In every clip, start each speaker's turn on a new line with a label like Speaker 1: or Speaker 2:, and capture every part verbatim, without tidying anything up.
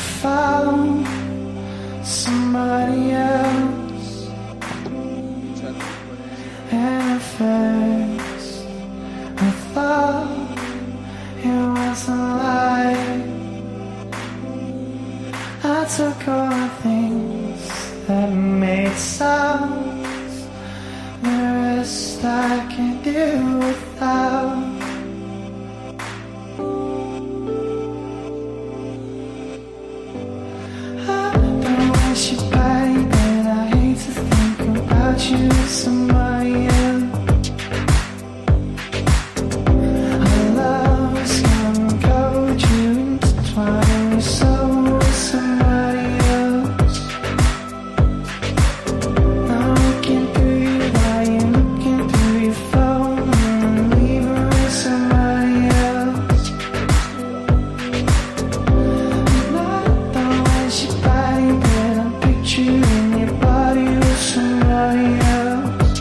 Speaker 1: found somebody else, and at first I thought it was a lie. I took all the things that made sounds, the rest I can do without. Your body, but I hate to think about you with somebody else. Our love is gonna go, you intertwine your soul with somebody else. I'm looking through your eye, you're looking through your phone, and leaving with somebody else. And I don't want your body, but you in your body with somebody else.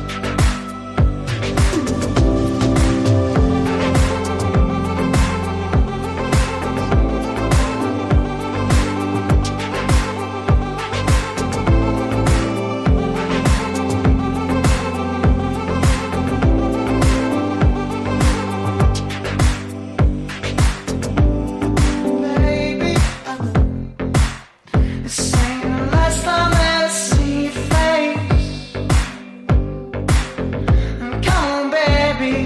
Speaker 1: Baby, this ain't the last time that I see your face. And come on, baby,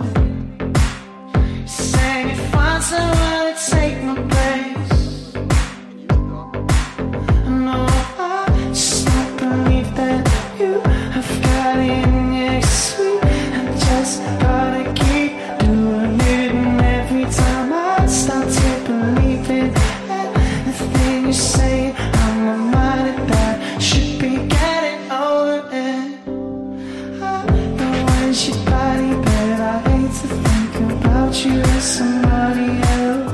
Speaker 1: saying you find someone to take my place. No, I just don't believe that you have got it next week. I just gotta keep doing it, and every time I start to believe it, the thing you say, I'm reminded that should be getting over it. I don't want your body, but I hate to think about you with somebody else.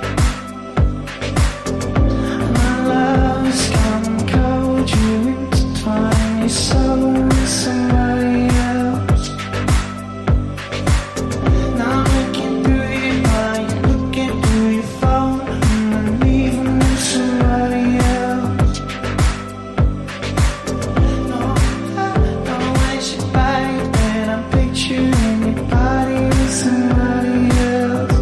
Speaker 1: My love is coming cold, you intertwine your soul with somebody else. Now I'm looking through your mind, looking through your phone, and I'm leaving with somebody else. No, I don't want your body, but I'm picturing your body with somebody else.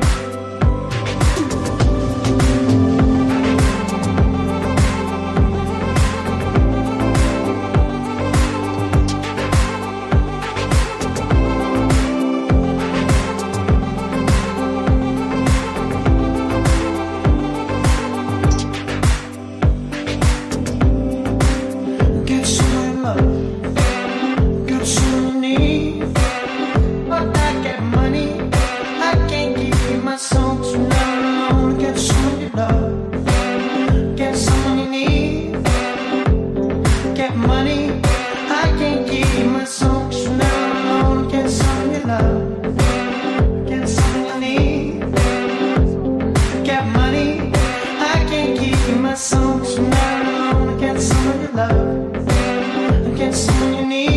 Speaker 1: Get some love, get some need. But I get money, I can't give my soul to none alone. Get some your love, get some you need. Get money, I can't give my soul to none alone. Get some your love, get some you need. Get money, I can't give my soul to none alone. Get some of your love, get some you need.